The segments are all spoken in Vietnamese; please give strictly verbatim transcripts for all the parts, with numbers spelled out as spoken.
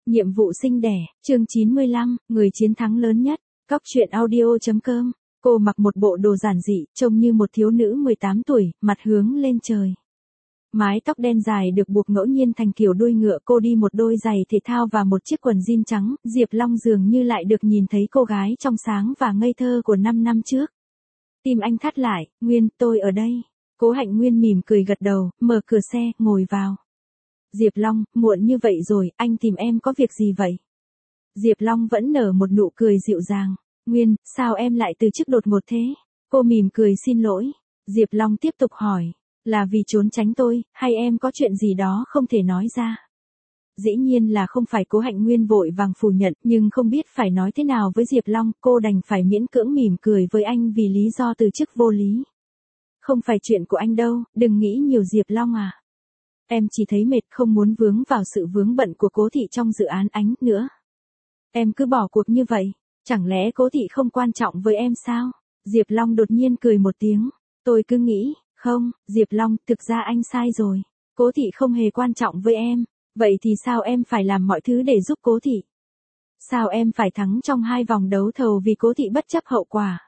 Nhiệm vụ sinh đẻ, chương chín mươi lăm, người chiến thắng lớn nhất, Cóc truyện audio.com. Cô mặc một bộ đồ giản dị, trông như một thiếu nữ mười tám tuổi, mặt hướng lên trời. Mái tóc đen dài được buộc ngẫu nhiên thành kiểu đuôi ngựa, cô đi một đôi giày thể thao và một chiếc quần jean trắng, Diệp Long dường như lại được nhìn thấy cô gái trong sáng và ngây thơ của năm năm trước. Tim anh thắt lại, Nguyên, tôi ở đây. Cố Hạnh Nguyên mỉm cười gật đầu, mở cửa xe, ngồi vào. Diệp Long, muộn như vậy rồi, anh tìm em có việc gì vậy? Diệp Long vẫn nở một nụ cười dịu dàng. Nguyên, sao em lại từ chức đột ngột thế? Cô mỉm cười xin lỗi. Diệp Long tiếp tục hỏi, là vì trốn tránh tôi, hay em có chuyện gì đó không thể nói ra? Dĩ nhiên là không phải. Cố Hạnh Nguyên vội vàng phủ nhận, nhưng không biết phải nói thế nào với Diệp Long, cô đành phải miễn cưỡng mỉm cười với anh vì lý do từ chức vô lý. Không phải chuyện của anh đâu, đừng nghĩ nhiều Diệp Long à. Em chỉ thấy mệt, không muốn vướng vào sự vướng bận của Cố thị trong dự án Ánh nữa. Em cứ bỏ cuộc như vậy, chẳng lẽ Cố thị không quan trọng với em sao? Diệp Long đột nhiên cười một tiếng. Tôi cứ nghĩ, không, Diệp Long, thực ra anh sai rồi. Cố thị không hề quan trọng với em. Vậy thì sao em phải làm mọi thứ để giúp Cố thị? Sao em phải thắng trong hai vòng đấu thầu vì Cố thị bất chấp hậu quả?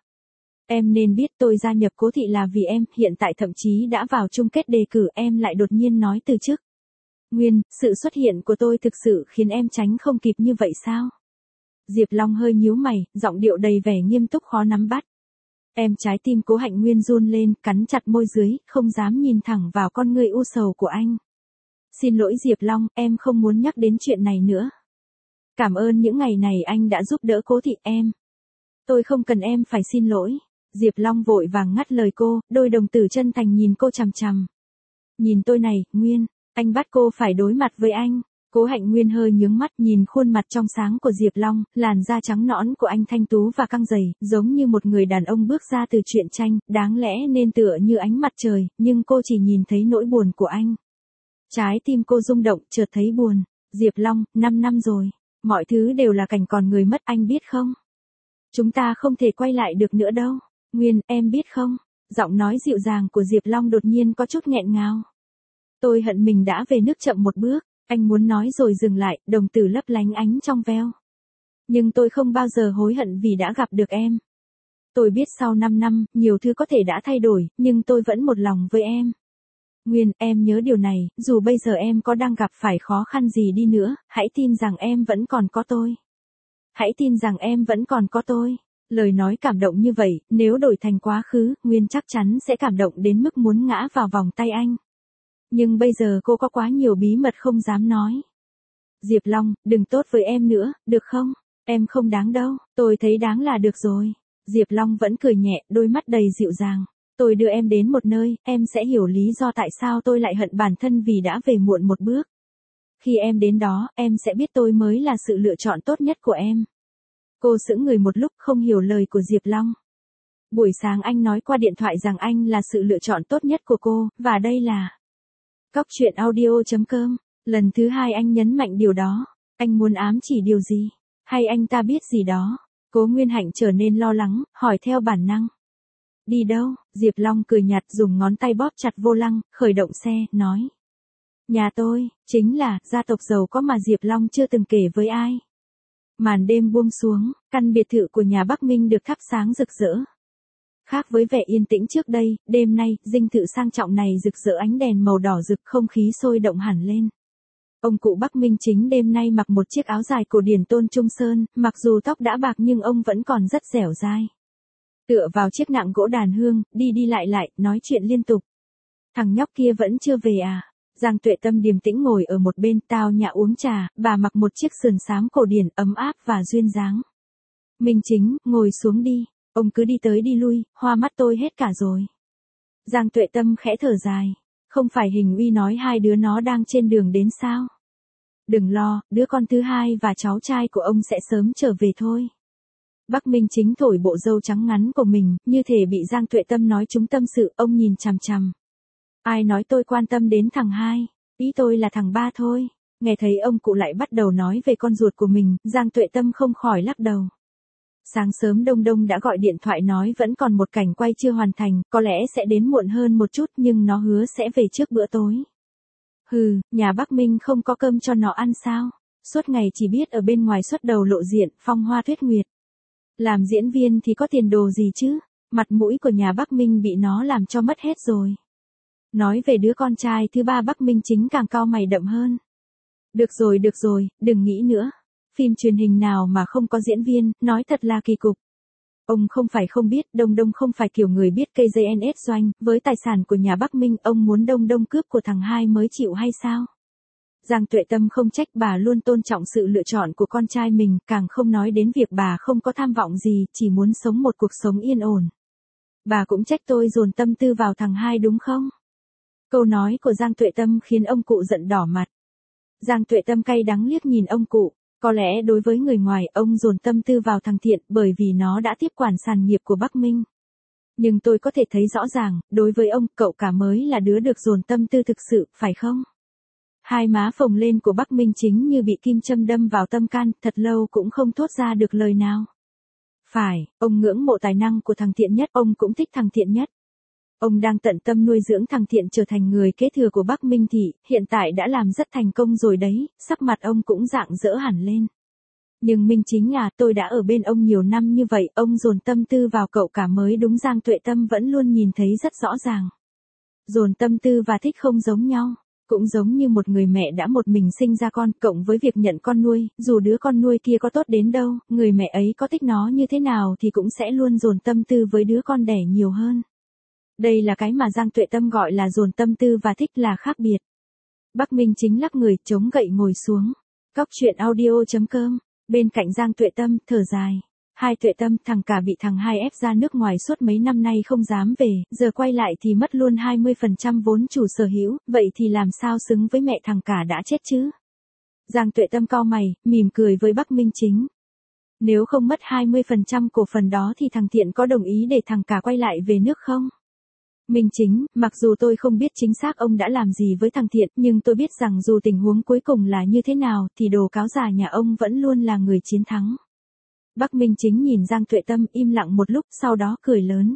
Em nên biết tôi gia nhập Cố thị là vì em, hiện tại thậm chí đã vào chung kết đề cử, em lại đột nhiên nói từ chức. Nguyên, sự xuất hiện của tôi thực sự khiến em tránh không kịp như vậy sao? Diệp Long hơi nhíu mày, giọng điệu đầy vẻ nghiêm túc khó nắm bắt. Em trái tim Cố Hạnh Nguyên run lên, cắn chặt môi dưới, không dám nhìn thẳng vào con ngươi u sầu của anh. Xin lỗi Diệp Long, em không muốn nhắc đến chuyện này nữa. Cảm ơn những ngày này anh đã giúp đỡ Cố thị em. Tôi không cần em phải xin lỗi. Diệp Long vội vàng ngắt lời cô, đôi đồng tử chân thành nhìn cô chằm chằm. Nhìn tôi này, Nguyên, anh bắt cô phải đối mặt với anh. Cố Hạnh Nguyên hơi nhướng mắt nhìn khuôn mặt trong sáng của Diệp Long, làn da trắng nõn của anh thanh tú và căng dày, giống như một người đàn ông bước ra từ truyện tranh, đáng lẽ nên tựa như ánh mặt trời, nhưng cô chỉ nhìn thấy nỗi buồn của anh. Trái tim cô rung động, chợt thấy buồn. Diệp Long, năm năm rồi, mọi thứ đều là cảnh còn người mất, anh biết không? Chúng ta không thể quay lại được nữa đâu. Nguyên, em biết không? Giọng nói dịu dàng của Diệp Long đột nhiên có chút nghẹn ngào. Tôi hận mình đã về nước chậm một bước, anh muốn nói rồi dừng lại, đồng tử lấp lánh ánh trong veo. Nhưng tôi không bao giờ hối hận vì đã gặp được em. Tôi biết sau năm năm, nhiều thứ có thể đã thay đổi, nhưng tôi vẫn một lòng với em. Nguyên, em nhớ điều này, dù bây giờ em có đang gặp phải khó khăn gì đi nữa, hãy tin rằng em vẫn còn có tôi. Hãy tin rằng em vẫn còn có tôi. Lời nói cảm động như vậy, nếu đổi thành quá khứ, Nguyên chắc chắn sẽ cảm động đến mức muốn ngã vào vòng tay anh. Nhưng bây giờ cô có quá nhiều bí mật không dám nói. Diệp Long, đừng tốt với em nữa, được không? Em không đáng đâu, tôi thấy đáng là được rồi. Diệp Long vẫn cười nhẹ, đôi mắt đầy dịu dàng. Tôi đưa em đến một nơi, em sẽ hiểu lý do tại sao tôi lại hận bản thân vì đã về muộn một bước. Khi em đến đó, em sẽ biết tôi mới là sự lựa chọn tốt nhất của em. Cô sững người một lúc không hiểu lời của Diệp Long. Buổi sáng anh nói qua điện thoại rằng anh là sự lựa chọn tốt nhất của cô, và đây là Cóc truyện audio.com. Lần thứ hai anh nhấn mạnh điều đó. Anh muốn ám chỉ điều gì? Hay anh ta biết gì đó? Cố Nguyên Hạnh trở nên lo lắng, hỏi theo bản năng. Đi đâu? Diệp Long cười nhạt dùng ngón tay bóp chặt vô lăng, khởi động xe, nói. Nhà tôi, chính là, gia tộc giàu có mà Diệp Long chưa từng kể với ai. Màn đêm buông xuống, căn biệt thự của nhà Bắc Minh được thắp sáng rực rỡ. Khác với vẻ yên tĩnh trước đây, đêm nay, dinh thự sang trọng này rực rỡ ánh đèn màu đỏ rực, không khí sôi động hẳn lên. Ông cụ Bắc Minh Chính đêm nay mặc một chiếc áo dài cổ điển tôn trung sơn, mặc dù tóc đã bạc nhưng ông vẫn còn rất dẻo dai. Tựa vào chiếc nạng gỗ đàn hương, đi đi lại lại, nói chuyện liên tục. Thằng nhóc kia vẫn chưa về à? Giang Tuệ Tâm điềm tĩnh ngồi ở một bên, tao nhã uống trà, bà mặc một chiếc sườn xám cổ điển, ấm áp và duyên dáng. Minh Chính, ngồi xuống đi, ông cứ đi tới đi lui, hoa mắt tôi hết cả rồi. Giang Tuệ Tâm khẽ thở dài, không phải Hình Uy nói hai đứa nó đang trên đường đến sao? Đừng lo, đứa con thứ hai và cháu trai của ông sẽ sớm trở về thôi. Bắc Minh Chính thổi bộ râu trắng ngắn của mình, như thể bị Giang Tuệ Tâm nói trúng tâm sự, ông nhìn chằm chằm. Ai nói tôi quan tâm đến thằng hai, ý tôi là thằng ba thôi. Nghe thấy ông cụ lại bắt đầu nói về con ruột của mình, Giang Tuệ Tâm không khỏi lắc đầu. Sáng sớm Đông Đông đã gọi điện thoại nói vẫn còn một cảnh quay chưa hoàn thành, có lẽ sẽ đến muộn hơn một chút nhưng nó hứa sẽ về trước bữa tối. Hừ, nhà Bắc Minh không có cơm cho nó ăn sao? Suốt ngày chỉ biết ở bên ngoài xuất đầu lộ diện, phong hoa tuyết nguyệt. Làm diễn viên thì có tiền đồ gì chứ, mặt mũi của nhà Bắc Minh bị nó làm cho mất hết rồi. Nói về đứa con trai thứ ba Bắc Minh Chính càng cau mày đậm hơn. Được rồi được rồi, đừng nghĩ nữa. Phim truyền hình nào mà không có diễn viên, nói thật là kỳ cục. Ông không phải không biết, Đông Đông không phải kiểu người biết cây dây en ét doanh, với tài sản của nhà Bắc Minh ông muốn Đông Đông cướp của thằng hai mới chịu hay sao? Giang Tuệ Tâm không trách bà luôn tôn trọng sự lựa chọn của con trai mình, càng không nói đến việc bà không có tham vọng gì, chỉ muốn sống một cuộc sống yên ổn. Bà cũng trách tôi dồn tâm tư vào thằng hai đúng không? Câu nói của Giang Tuệ Tâm khiến ông cụ giận đỏ mặt. Giang Tuệ Tâm cay đắng liếc nhìn ông cụ, có lẽ đối với người ngoài ông dồn tâm tư vào thằng Thiện bởi vì nó đã tiếp quản sản nghiệp của Bắc Minh. Nhưng tôi có thể thấy rõ ràng, đối với ông, cậu cả mới là đứa được dồn tâm tư thực sự, phải không? Hai má phồng lên của Bắc Minh Chính như bị kim châm đâm vào tâm can, thật lâu cũng không thốt ra được lời nào. Phải, ông ngưỡng mộ tài năng của thằng Thiện nhất, ông cũng thích thằng Thiện nhất. Ông đang tận tâm nuôi dưỡng thằng Thiện trở thành người kế thừa của Bắc Minh Thị, hiện tại đã làm rất thành công rồi đấy, sắc mặt ông cũng rạng rỡ hẳn lên. Nhưng Minh Chính à, tôi đã ở bên ông nhiều năm như vậy, ông dồn tâm tư vào cậu cả mới đúng. Giang Tuệ Tâm vẫn luôn nhìn thấy rất rõ ràng. Dồn tâm tư và thích không giống nhau, cũng giống như một người mẹ đã một mình sinh ra con, cộng với việc nhận con nuôi, dù đứa con nuôi kia có tốt đến đâu, người mẹ ấy có thích nó như thế nào thì cũng sẽ luôn dồn tâm tư với đứa con đẻ nhiều hơn. Đây là cái mà Giang Tuệ Tâm gọi là dồn tâm tư và thích là khác biệt. Bắc Minh Chính lắc người, chống gậy ngồi xuống. Cóc truyện audio chấm com, bên cạnh Giang Tuệ Tâm, thở dài. Hai Tuệ Tâm, thằng cả bị thằng hai ép ra nước ngoài suốt mấy năm nay không dám về, giờ quay lại thì mất luôn hai mươi phần trăm vốn chủ sở hữu, vậy thì làm sao xứng với mẹ thằng cả đã chết chứ? Giang Tuệ Tâm cau mày, mỉm cười với Bắc Minh Chính. Nếu không mất hai mươi phần trăm cổ phần đó thì thằng Thiện có đồng ý để thằng cả quay lại về nước không? Minh Chính, mặc dù tôi không biết chính xác ông đã làm gì với thằng Thiện, nhưng tôi biết rằng dù tình huống cuối cùng là như thế nào, thì đồ cáo già nhà ông vẫn luôn là người chiến thắng. Bắc Minh Chính nhìn Giang Tuệ Tâm im lặng một lúc, sau đó cười lớn.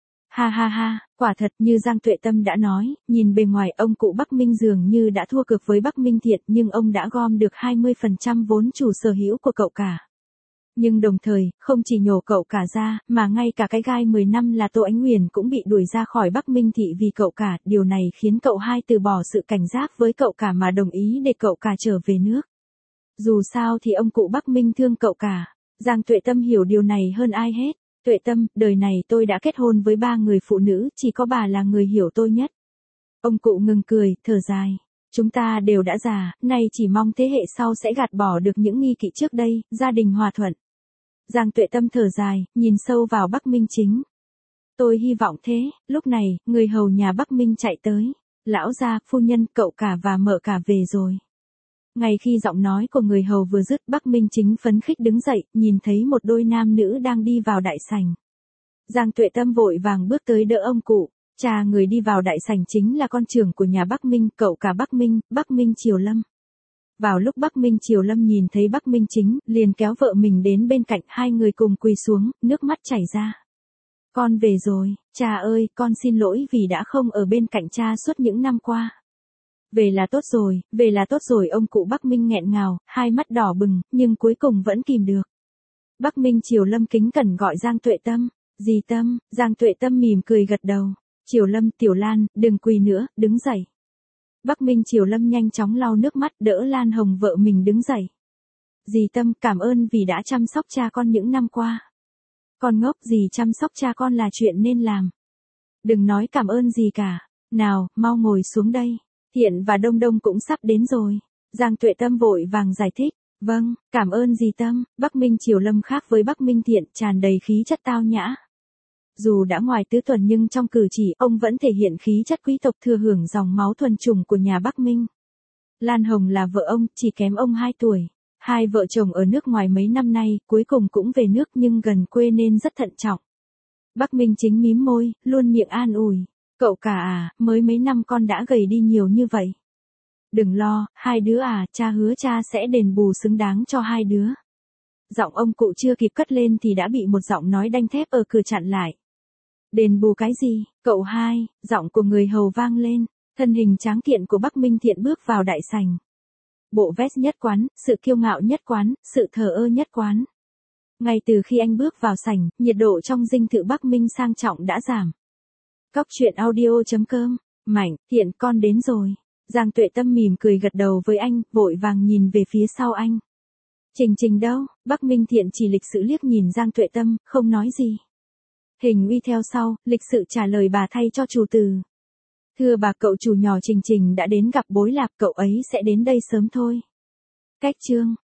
Ha ha ha, quả thật như Giang Tuệ Tâm đã nói, nhìn bề ngoài ông cụ Bắc Minh dường như đã thua cược với Bắc Minh Thiện, nhưng ông đã gom được hai mươi phần trăm vốn chủ sở hữu của cậu cả. Nhưng đồng thời, không chỉ nhổ cậu cả ra, mà ngay cả cái gai mười năm là Tô Ánh Huyền cũng bị đuổi ra khỏi Bắc Minh Thị vì cậu cả, điều này khiến cậu hai từ bỏ sự cảnh giác với cậu cả mà đồng ý để cậu cả trở về nước. Dù sao thì ông cụ Bắc Minh thương cậu cả. Giang Tuệ Tâm hiểu điều này hơn ai hết. Tuệ Tâm, đời này tôi đã kết hôn với ba người phụ nữ, chỉ có bà là người hiểu tôi nhất. Ông cụ ngừng cười, thở dài. Chúng ta đều đã già, nay chỉ mong thế hệ sau sẽ gạt bỏ được những nghi kỵ trước đây, gia đình hòa thuận. Giang Tuệ Tâm thở dài, nhìn sâu vào Bắc Minh Chính. Tôi hy vọng thế. Lúc này, người hầu nhà Bắc Minh chạy tới. Lão gia, phu nhân, cậu cả và mợ cả về rồi. Ngay khi giọng nói của người hầu vừa dứt, Bắc Minh Chính phấn khích đứng dậy, nhìn thấy một đôi nam nữ đang đi vào đại sảnh. Giang Tuệ Tâm vội vàng bước tới đỡ ông cụ. Cha người đi vào đại sảnh chính là con trưởng của nhà Bắc Minh, cậu cả Bắc Minh, Bắc Minh Triều Lâm. Vào lúc Bắc Minh Triều Lâm nhìn thấy Bắc Minh Chính, liền kéo vợ mình đến bên cạnh, hai người cùng quỳ xuống, nước mắt chảy ra. Con về rồi, cha ơi, con xin lỗi vì đã không ở bên cạnh cha suốt những năm qua. Về là tốt rồi, về là tốt rồi, ông cụ Bắc Minh nghẹn ngào, hai mắt đỏ bừng, nhưng cuối cùng vẫn kìm được. Bắc Minh Triều Lâm kính cẩn gọi Giang Tuệ Tâm. Dì Tâm, Giang Tuệ Tâm mỉm cười gật đầu. Triều Lâm, Tiểu Lan, đừng quỳ nữa, đứng dậy. Bắc Minh Triều Lâm nhanh chóng lau nước mắt, đỡ Lan Hồng vợ mình đứng dậy. Dì Tâm, cảm ơn vì đã chăm sóc cha con những năm qua. Con ngốc, dì chăm sóc cha con là chuyện nên làm. Đừng nói cảm ơn gì cả. Nào, mau ngồi xuống đây. Thiện và Đông Đông cũng sắp đến rồi. Giang Tuệ Tâm vội vàng giải thích. Vâng, cảm ơn dì Tâm. Bắc Minh Triều Lâm khác với Bắc Minh Thiện, tràn đầy khí chất tao nhã. Dù đã ngoài tứ tuần nhưng trong cử chỉ, ông vẫn thể hiện khí chất quý tộc thừa hưởng dòng máu thuần chủng của nhà Bắc Minh. Lan Hồng là vợ ông, chỉ kém ông hai tuổi. Hai vợ chồng ở nước ngoài mấy năm nay, cuối cùng cũng về nước nhưng gần quê nên rất thận trọng. Bắc Minh Chính mím môi, luôn miệng an ủi. Cậu cả à, mới mấy năm con đã gầy đi nhiều như vậy. Đừng lo, hai đứa à, cha hứa cha sẽ đền bù xứng đáng cho hai đứa. Giọng ông cụ chưa kịp cất lên thì đã bị một giọng nói đanh thép ở cửa chặn lại. Đền bù cái gì, cậu hai, giọng của người hầu vang lên, thân hình tráng kiện của Bắc Minh Thiện bước vào đại sảnh. bộ vest nhất quán, sự kiêu ngạo nhất quán, sự thờ ơ nhất quán. Ngay từ khi anh bước vào sảnh, nhiệt độ trong dinh thự Bắc Minh sang trọng đã giảm. Cóc truyện audio chấm com, Mạnh, Thiện con đến rồi. Giang Tuệ Tâm mỉm cười gật đầu với anh, vội vàng nhìn về phía sau anh. Trình Trình đâu? Bắc Minh Thiện chỉ lịch sự liếc nhìn Giang Tuệ Tâm, không nói gì. Hình Uy theo sau, lịch sự trả lời bà thay cho chủ từ. Thưa bà, cậu chủ nhỏ Trình Trình đã đến gặp bối lạc, cậu ấy sẽ đến đây sớm thôi. Cách chương.